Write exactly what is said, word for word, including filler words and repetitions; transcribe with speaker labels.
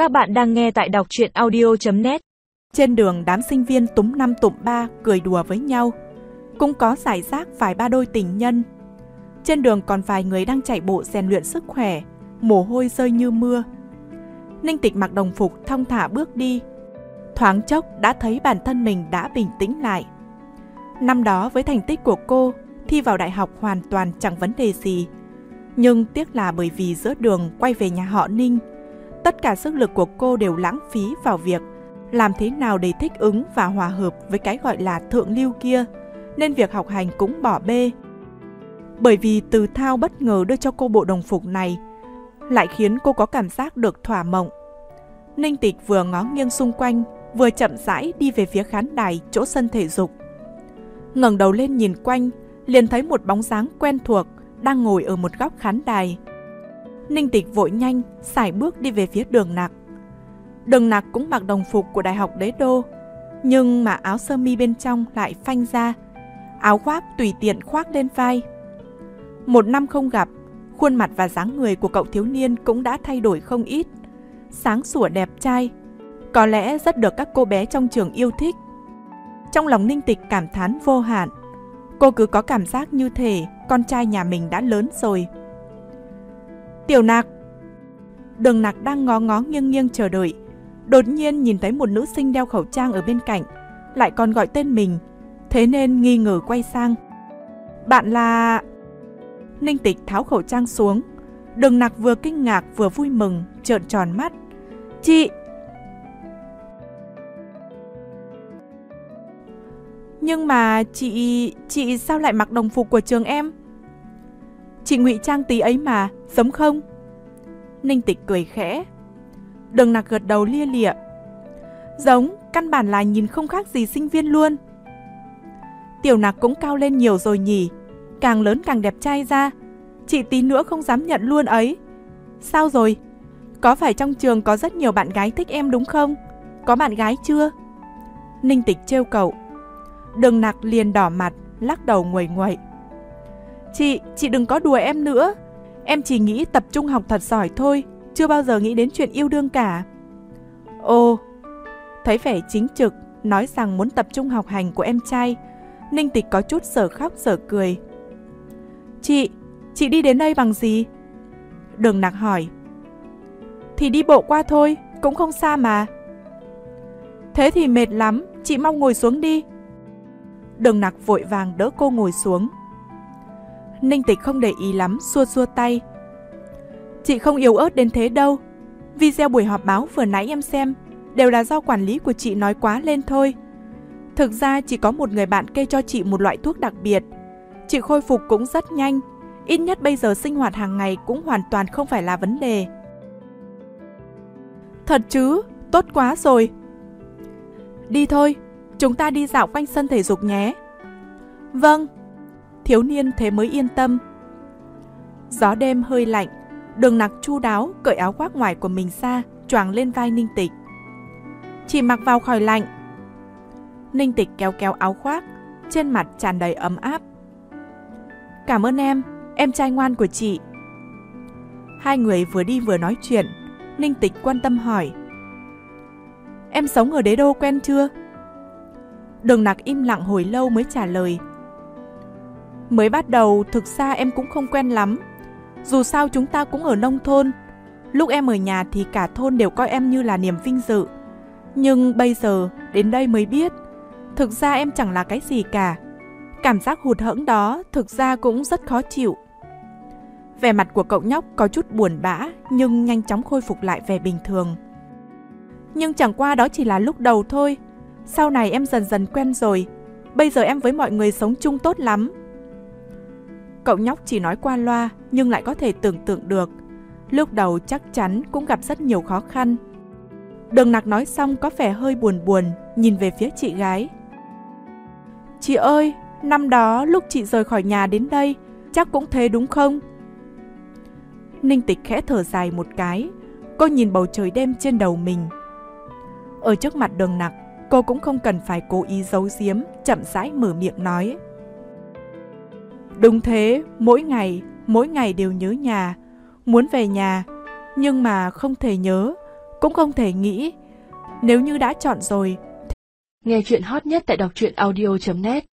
Speaker 1: Các bạn đang nghe tại đọc truyện audio chấm net.
Speaker 2: Trên đường đám sinh viên túm năm tụm ba cười đùa với nhau. Cũng có rải rác vài ba đôi tình nhân. Trên đường còn vài người đang chạy bộ rèn luyện sức khỏe, mồ hôi rơi như mưa. Ninh Tịch mặc đồng phục thong thả bước đi. Thoáng chốc đã thấy bản thân mình đã bình tĩnh lại. Năm đó với thành tích của cô, thi vào đại học hoàn toàn chẳng vấn đề gì. Nhưng tiếc là bởi vì giữa đường quay về nhà họ Ninh, tất cả sức lực của cô đều lãng phí vào việc làm thế nào để thích ứng và hòa hợp với cái gọi là thượng lưu kia, nên việc học hành cũng bỏ bê. Bởi vì Từ Thao bất ngờ đưa cho cô bộ đồng phục này, lại khiến cô có cảm giác được thỏa mộng. Ninh Tịch vừa ngó nghiêng xung quanh, vừa chậm rãi đi về phía khán đài chỗ sân thể dục. Ngẩng đầu lên nhìn quanh, liền thấy một bóng dáng quen thuộc đang ngồi ở một góc khán đài. Ninh Tịch vội nhanh sải bước đi về phía Đường Nặc. Đường Nặc cũng mặc đồng phục của Đại học Đế Đô, nhưng mà áo sơ mi bên trong lại phanh ra, áo khoác tùy tiện khoác lên vai. Một năm không gặp, khuôn mặt và dáng người của cậu thiếu niên cũng đã thay đổi không ít. Sáng sủa đẹp trai, có lẽ rất được các cô bé trong trường yêu thích. Trong lòng Ninh Tịch cảm thán vô hạn. Cô cứ có cảm giác như thể con trai nhà mình đã lớn rồi. Tiểu Nặc. Đường Nặc đang ngó ngó nghiêng nghiêng chờ đợi, đột nhiên nhìn thấy một nữ sinh đeo khẩu trang ở bên cạnh, lại còn gọi tên mình, thế nên nghi ngờ quay sang. Bạn là... Ninh Tịch tháo khẩu trang xuống. Đường Nặc vừa kinh ngạc vừa vui mừng, trợn tròn mắt. Chị... Nhưng mà chị... chị sao lại mặc đồng phục của trường em? Chị ngụy trang tí ấy mà, giống không? Ninh Tịch cười khẽ. Đường Nặc gật đầu lia lịa. Giống, căn bản là nhìn không khác gì sinh viên luôn. Tiểu Nặc cũng cao lên nhiều rồi nhỉ, càng lớn càng đẹp trai ra. Chị tí nữa không dám nhận luôn ấy. Sao rồi? Có phải trong trường có rất nhiều bạn gái thích em đúng không? Có bạn gái chưa? Ninh Tịch trêu cậu. Đường Nặc liền đỏ mặt, lắc đầu nguầy nguậy. Chị, chị đừng có đùa em nữa. Em chỉ nghĩ tập trung học thật giỏi thôi, chưa bao giờ nghĩ đến chuyện yêu đương cả. Ồ, thấy vẻ chính trực, nói rằng muốn tập trung học hành của em trai, Ninh Tịch có chút sở khóc sở cười. Chị, chị đi đến đây bằng gì? Đường Nặc hỏi. Thì đi bộ qua thôi, cũng không xa mà. Thế thì mệt lắm, chị mau ngồi xuống đi. Đường Nặc vội vàng đỡ cô ngồi xuống. Ninh Tịch không để ý lắm, xua xua tay. Chị không yếu ớt đến thế đâu. Video buổi họp báo vừa nãy em xem đều là do quản lý của chị nói quá lên thôi. Thực ra chỉ có một người bạn kê cho chị một loại thuốc đặc biệt. Chị khôi phục cũng rất nhanh. Ít nhất bây giờ sinh hoạt hàng ngày cũng hoàn toàn không phải là vấn đề. Thật chứ, tốt quá rồi. Đi thôi, chúng ta đi dạo quanh sân thể dục nhé. Vâng. Thiếu niên thế mới yên tâm. Gió đêm hơi lạnh, Đường Nặc chu đáo cởi áo khoác ngoài của mình ra, choàng lên vai Ninh Tịch. Chị mặc vào khỏi lạnh. Ninh Tịch kéo kéo áo khoác, trên mặt tràn đầy ấm áp. Cảm ơn em, em trai ngoan của chị. Hai người vừa đi vừa nói chuyện. Ninh Tịch quan tâm hỏi. Em sống ở Đế Đô quen chưa? Đường Nặc im lặng hồi lâu mới trả lời. Mới bắt đầu thực ra em cũng không quen lắm. Dù sao chúng ta cũng ở nông thôn. Lúc em ở nhà thì cả thôn đều coi em như là niềm vinh dự. Nhưng bây giờ đến đây mới biết, thực ra em chẳng là cái gì cả. Cảm giác hụt hẫng đó thực ra cũng rất khó chịu. Vẻ mặt của cậu nhóc có chút buồn bã, nhưng nhanh chóng khôi phục lại vẻ bình thường. Nhưng chẳng qua đó chỉ là lúc đầu thôi. Sau này em dần dần quen rồi. Bây giờ em với mọi người sống chung tốt lắm. Cậu nhóc chỉ nói qua loa, nhưng lại có thể tưởng tượng được. Lúc đầu chắc chắn cũng gặp rất nhiều khó khăn. Đường Nặc nói xong có vẻ hơi buồn buồn, nhìn về phía chị gái. Chị ơi, năm đó lúc chị rời khỏi nhà đến đây, chắc cũng thế đúng không? Ninh Tịch khẽ thở dài một cái. Cô nhìn bầu trời đêm trên đầu mình. Ở trước mặt Đường Nặc, cô cũng không cần phải cố ý giấu giếm, chậm rãi mở miệng nói. Đúng thế, mỗi ngày, mỗi ngày đều nhớ nhà, muốn về nhà, nhưng mà không thể nhớ, cũng không thể nghĩ nếu như đã chọn rồi.
Speaker 1: Nghe chuyện hot nhất tại đọc truyện audio chấm net